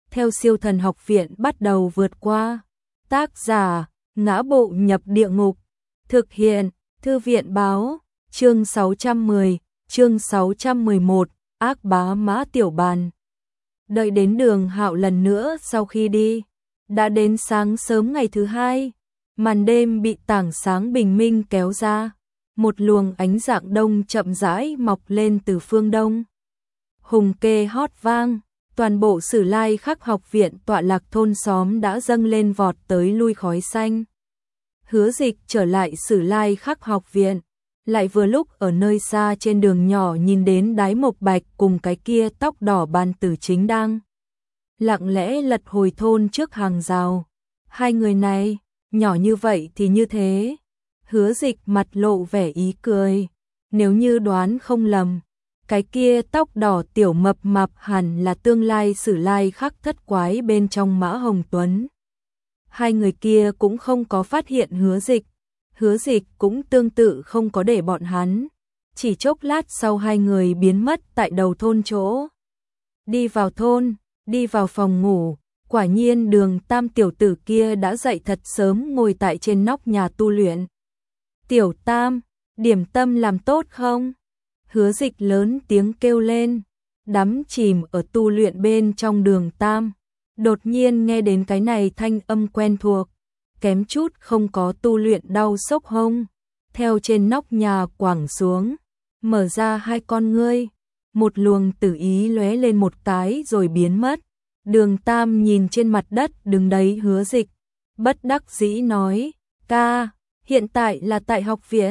theo siêu thần học viện bắt đầu vượt qua. Tác giả, Ngã Bộ Nhập Địa Ngục. Thực hiện, Thư viện báo, chương 610, chương 611, Ác Bá Mã Tiểu Bàn. Đợi đến Đường Hạo lần nữa sau khi đi, đã đến sáng sớm ngày thứ hai, màn đêm bị tảng sáng bình minh kéo ra, một luồng ánh dạng đông chậm rãi mọc lên từ phương đông. Hùng kê hót vang, toàn bộ Sử Lai Khắc học viện tọa lạc thôn xóm đã dâng lên vọt tới lui khói xanh. Hứa Dịch trở lại Sử Lai Khắc học viện, lại vừa lúc ở nơi xa trên đường nhỏ nhìn đến Đái Mộc Bạch cùng cái kia tóc đỏ Bàn Tử Chính đang lặng lẽ lật hồi thôn trước hàng rào. Hai người này, nhỏ như vậy thì như thế. Hứa Dịch mặt lộ vẻ ý cười, nếu như đoán không lầm, cái kia tóc đỏ tiểu mập mạp hẳn là tương lai Sử Lai Khắc thất quái bên trong Mã Hồng Tuấn. Hai người kia cũng không có phát hiện Hứa Dịch cũng tương tự không có để bọn hắn. Chỉ chốc lát sau hai người biến mất tại đầu thôn chỗ. Đi vào thôn, đi vào phòng ngủ, quả nhiên Đường Tam tiểu tử kia đã dậy thật sớm ngồi tại trên nóc nhà tu luyện. Tiểu Tam, điểm tâm làm tốt không? Hứa Dịch lớn tiếng kêu lên, đắm chìm ở tu luyện bên trong Đường Tam. Đột nhiên nghe đến cái này thanh âm quen thuộc, kém chút không có tu luyện đau sốc hông, theo trên nóc nhà quẳng xuống, mở ra hai con ngươi, một luồng tử ý lóe lên một cái rồi biến mất. Đường Tam nhìn trên mặt đất đứng đấy Hứa Dịch, bất đắc dĩ nói, ca, hiện tại là tại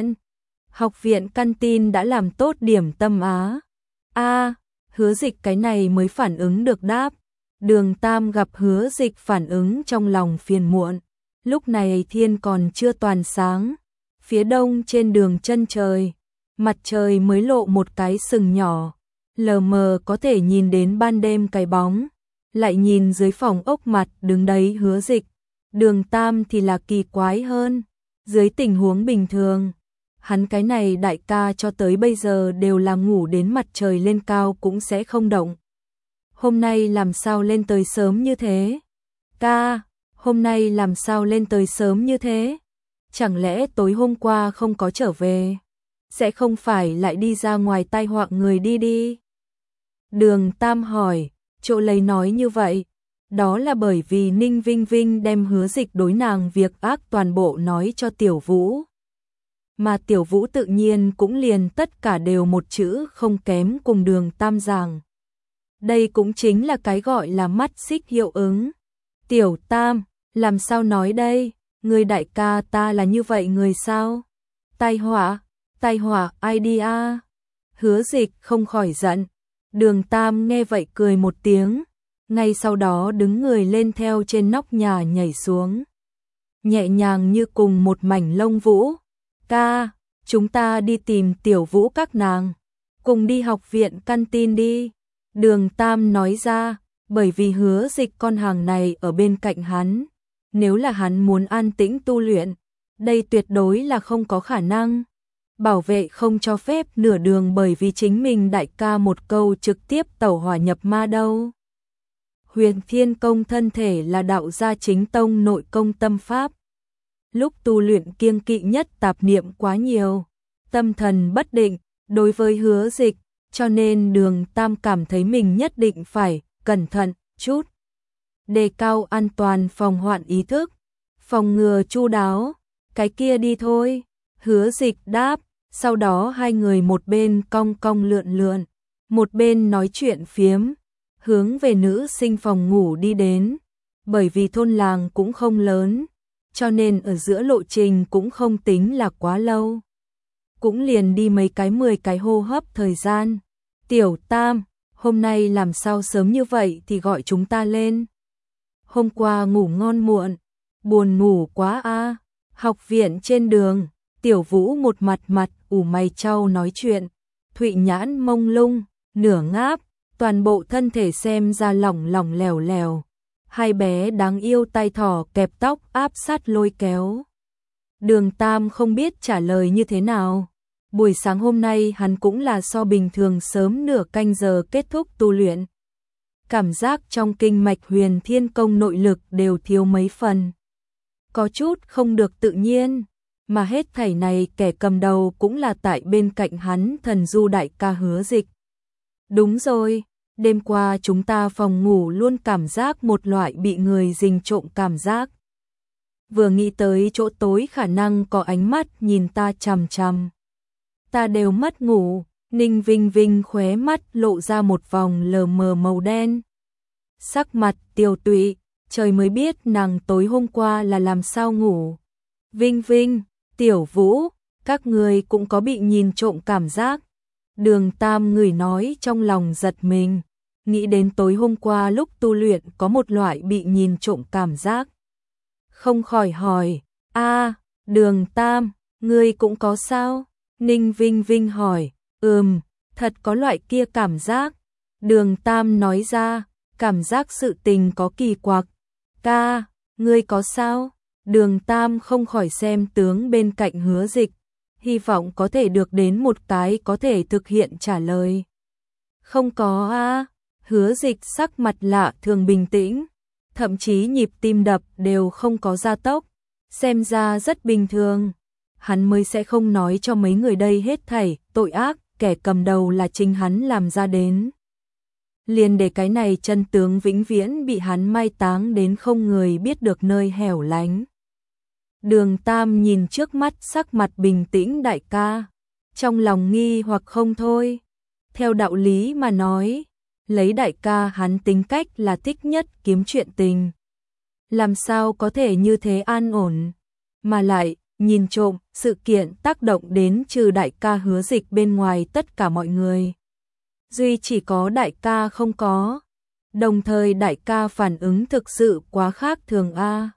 học viện canteen đã làm tốt điểm tâm á. Hứa Dịch cái này mới phản ứng được đáp. Đường Tam gặp Hứa Dịch phản ứng trong lòng phiền muộn. Lúc này thiên còn chưa toàn sáng, phía đông trên đường chân trời, mặt trời mới lộ một cái sừng nhỏ, lờ mờ có thể nhìn đến ban đêm cái bóng, lại nhìn dưới phòng ốc mặt đứng đấy Hứa Dịch. Đường Tam thì là kỳ quái hơn, dưới tình huống bình thường, hắn cái này đại ca cho tới bây giờ đều là ngủ đến mặt trời lên cao cũng sẽ không động. Hôm nay làm sao lên tới sớm như thế? Ca, hôm nay làm sao lên tới sớm như thế? Chẳng lẽ tối hôm qua không có trở về? Sẽ không phải lại đi ra ngoài tai họa người đi? Đường Tam hỏi, chỗ lấy nói như vậy, đó là bởi vì Ninh Vinh Vinh đem Hứa Dịch đối nàng việc ác toàn bộ nói cho Tiểu Vũ. Mà Tiểu Vũ tự nhiên cũng liền tất cả đều một chữ không kém cùng Đường Tam giảng. Đây cũng chính là cái gọi là mắt xích hiệu ứng. Tiểu Tam, làm sao nói đây? Người đại ca ta là như vậy người sao? Tai họa ai đi a? Hứa Dịch không khỏi giận. Đường Tam nghe vậy cười một tiếng, ngay sau đó đứng người lên theo trên nóc nhà nhảy xuống. Nhẹ nhàng như cùng một mảnh lông vũ. Ca, chúng ta đi tìm Tiểu Vũ các nàng, cùng đi học viện canteen đi. Đường Tam nói ra, bởi vì Hứa Dịch con hàng này ở bên cạnh hắn, nếu là hắn muốn an tĩnh tu luyện, đây tuyệt đối là không có khả năng. Bảo vệ không cho phép nửa đường bởi vì chính mình đại ca một câu trực tiếp tẩu hỏa nhập ma đâu. Huyền Thiên Công thân thể là đạo gia chính tông nội công tâm pháp. Lúc tu luyện kiêng kỵ nhất tạp niệm quá nhiều, tâm thần bất định, đối với Hứa Dịch, cho nên Đường Tam cảm thấy mình nhất định phải cẩn thận chút, đề cao an toàn phòng hoạn ý thức, phòng ngừa chu đáo. Cái kia đi thôi, Hứa Dịch đáp. Sau đó hai người một bên cong cong lượn, một bên nói chuyện phiếm, hướng về nữ sinh phòng ngủ đi đến. Bởi vì thôn làng cũng không lớn, cho nên ở giữa lộ trình cũng không tính là quá lâu. Cũng liền đi mấy cái 10 cái hô hấp thời gian. Tiểu Tam, hôm nay làm sao sớm như vậy thì gọi chúng ta lên? Hôm qua ngủ ngon muộn, buồn ngủ quá a. Học viện trên đường, Tiểu Vũ một mặt ủ mày trao nói chuyện, Thụy nhãn mông lung, nửa ngáp, toàn bộ thân thể xem ra lỏng lỏng lèo lèo. Hai bé đáng yêu tay thỏ kẹp tóc áp sát lôi kéo. Đường Tam không biết trả lời như thế nào. Buổi sáng hôm nay hắn cũng là so bình thường sớm nửa canh giờ kết thúc tu luyện. cảm giác trong kinh mạch Huyền Thiên Công nội lực đều thiếu mấy phần. Có chút không được tự nhiên, mà hết thảy này kẻ cầm đầu cũng là tại bên cạnh hắn Thần Du đại ca Hứa Dịch. Đúng rồi, đêm qua chúng ta phòng ngủ luôn cảm giác một loại bị người rình trộm cảm giác. Vừa nghĩ tới chỗ tối khả năng có ánh mắt nhìn ta chằm chằm. Ta đều mất ngủ, Ninh Vinh Vinh khóe mắt lộ ra một vòng lờ mờ màu đen. Sắc mặt tiều tụy, trời mới biết nàng tối hôm qua là làm sao ngủ. Vinh Vinh, Tiểu Vũ, các người cũng có bị nhìn trộm cảm giác. Đường Tam người nói trong lòng giật mình, nghĩ đến tối hôm qua lúc tu luyện có một loại bị nhìn trộm cảm giác. Không khỏi hỏi, Đường Tam, ngươi cũng có sao? Ninh Vinh Vinh hỏi, thật có loại kia cảm giác. Đường Tam nói ra, cảm giác sự tình có kỳ quặc. Ca, ngươi có sao? Đường Tam không khỏi xem tướng bên cạnh Hứa Dịch, hy vọng có thể được đến một cái có thể thực hiện trả lời. Không có Hứa Dịch sắc mặt lạ thường bình tĩnh, thậm chí nhịp tim đập đều không có gia tốc, xem ra rất bình thường. Hắn mới sẽ không nói cho mấy người đây hết thảy tội ác, kẻ cầm đầu là chính hắn làm ra đến. Liền để cái này chân tướng vĩnh viễn bị hắn mai táng đến không người biết được nơi hẻo lánh. Đường Tam nhìn trước mắt sắc mặt bình tĩnh đại ca, trong lòng nghi hoặc không thôi. Theo đạo lý mà nói, lấy đại ca hắn tính cách là thích nhất kiếm chuyện tình. Làm sao có thể như thế an ổn, mà lại nhìn trộm sự kiện tác động đến trừ đại ca Hứa Dịch bên ngoài tất cả mọi người. Duy chỉ có đại ca không có, đồng thời đại ca phản ứng thực sự quá khác thường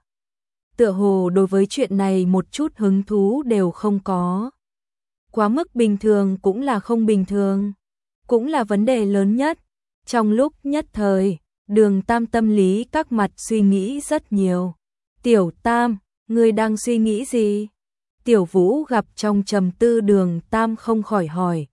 Tựa hồ đối với chuyện này một chút hứng thú đều không có. Quá mức bình thường cũng là không bình thường, cũng là vấn đề lớn nhất. Trong lúc nhất thời, Đường Tam tâm lý các mặt suy nghĩ rất nhiều. Tiểu Tam, ngươi đang suy nghĩ gì? Tiểu Vũ gặp trong trầm tư Đường Tam không khỏi hỏi.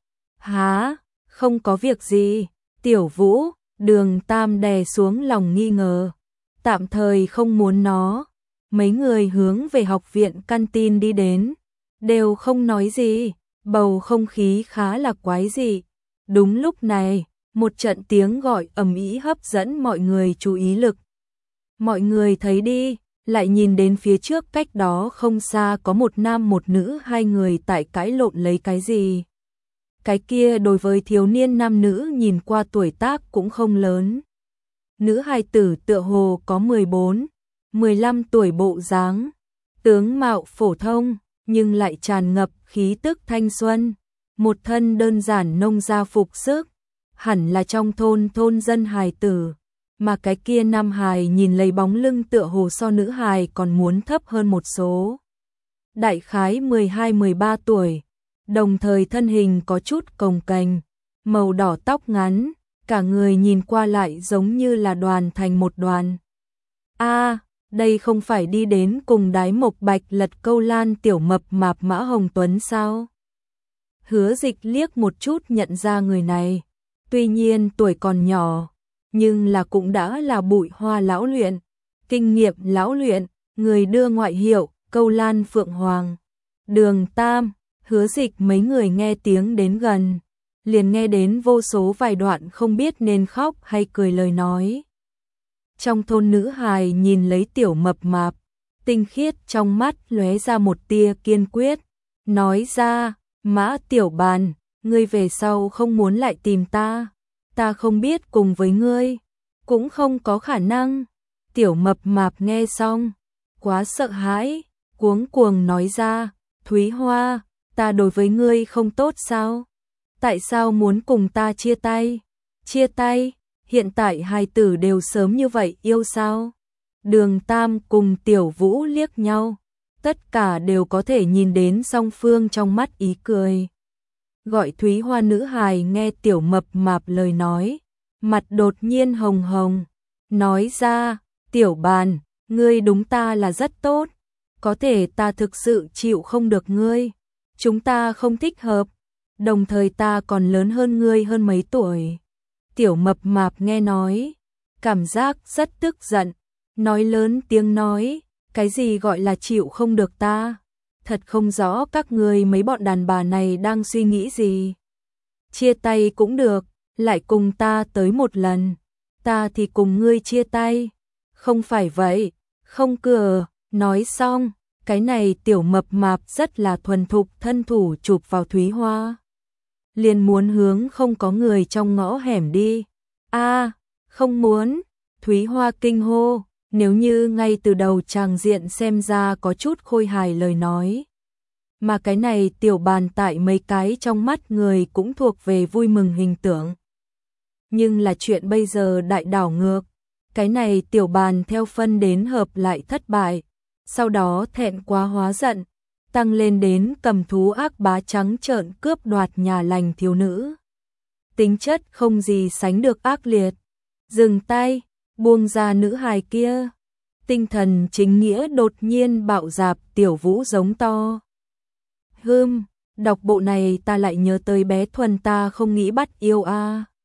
Không có việc gì. Tiểu Vũ, Đường Tam đè xuống lòng nghi ngờ, tạm thời không muốn nó. Mấy người hướng về học viện canteen đi đến, đều không nói gì, bầu không khí khá là quái dị. Đúng lúc này, một trận tiếng gọi ầm ĩ hấp dẫn mọi người chú ý lực. Mọi người thấy đi, lại nhìn đến phía trước cách đó không xa có một nam một nữ, hai người tại cãi lộn lấy cái gì. Cái kia đối với thiếu niên nam nữ nhìn qua tuổi tác cũng không lớn. Nữ hài tử tựa hồ có 14, 15 tuổi bộ dáng, tướng mạo phổ thông, nhưng lại tràn ngập khí tức thanh xuân, một thân đơn giản nông gia phục sức, hẳn là trong thôn dân hài tử, mà cái kia nam hài nhìn lấy bóng lưng tựa hồ so nữ hài còn muốn thấp hơn một số. Đại khái 12-13 tuổi, đồng thời thân hình có chút cồng kềnh, màu đỏ tóc ngắn, cả người nhìn qua lại giống như là đoàn thành một đoàn. Đây không phải đi đến cùng Đái Mộc Bạch lật câu lan tiểu mập mạp Mã Hồng Tuấn sao? Hứa Dịch liếc một chút nhận ra người này, tuy nhiên tuổi còn nhỏ, nhưng là cũng đã là bụi hoa lão luyện, kinh nghiệm lão luyện, người đưa ngoại hiệu câu lan Phượng Hoàng. Đường Tam, Hứa Dịch mấy người nghe tiếng đến gần, liền nghe đến vô số vài đoạn không biết nên khóc hay cười lời nói. Trong thôn nữ hài nhìn lấy tiểu mập mạp, tinh khiết trong mắt lóe ra một tia kiên quyết, nói ra, Mã Tiểu Bàn, ngươi về sau không muốn lại tìm ta không biết cùng với ngươi, cũng không có khả năng. Tiểu mập mạp nghe xong, quá sợ hãi, cuống cuồng nói ra, Thúy Hoa, ta đối với ngươi không tốt sao? Tại sao muốn cùng ta chia tay? Chia tay? Hiện tại hai tử đều sớm như vậy yêu sao? Đường Tam cùng Tiểu Vũ liếc nhau, tất cả đều có thể nhìn đến song phương trong mắt ý cười. Gọi Thúy Hoa nữ hài nghe tiểu mập mạp lời nói, mặt đột nhiên hồng hồng, nói ra, Tiểu Bàn, ngươi đúng ta là rất tốt, có thể ta thực sự chịu không được ngươi, chúng ta không thích hợp, đồng thời ta còn lớn hơn ngươi hơn mấy tuổi. Tiểu mập mạp nghe nói, cảm giác rất tức giận, nói lớn tiếng nói, cái gì gọi là chịu không được ta? Thật không rõ các người mấy bọn đàn bà này đang suy nghĩ gì. Chia tay cũng được, lại cùng ta tới một lần, ta thì cùng ngươi chia tay. Không phải vậy, không cửa, nói xong, cái này tiểu mập mạp rất là thuần thục thân thủ chụp vào Thúy Hoa. Liền muốn hướng không có người trong ngõ hẻm đi. A, không muốn, Thúy Hoa kinh hô, nếu như ngay từ đầu tràng diện xem ra có chút khôi hài lời nói. Mà cái này tiểu bàn tại mấy cái trong mắt người cũng thuộc về vui mừng hình tượng. Nhưng là chuyện bây giờ đại đảo ngược, cái này tiểu bàn theo phân đến hợp lại thất bại, sau đó thẹn quá hóa giận, tăng lên đến cầm thú ác bá trắng trợn cướp đoạt nhà lành thiếu nữ. Tính chất không gì sánh được ác liệt. Dừng tay, buông ra nữ hài kia. Tinh thần chính nghĩa đột nhiên bạo dạp, Tiểu Vũ giống to. Đọc bộ này ta lại nhớ tới bé Thuần ta không nghĩ bắt yêu a.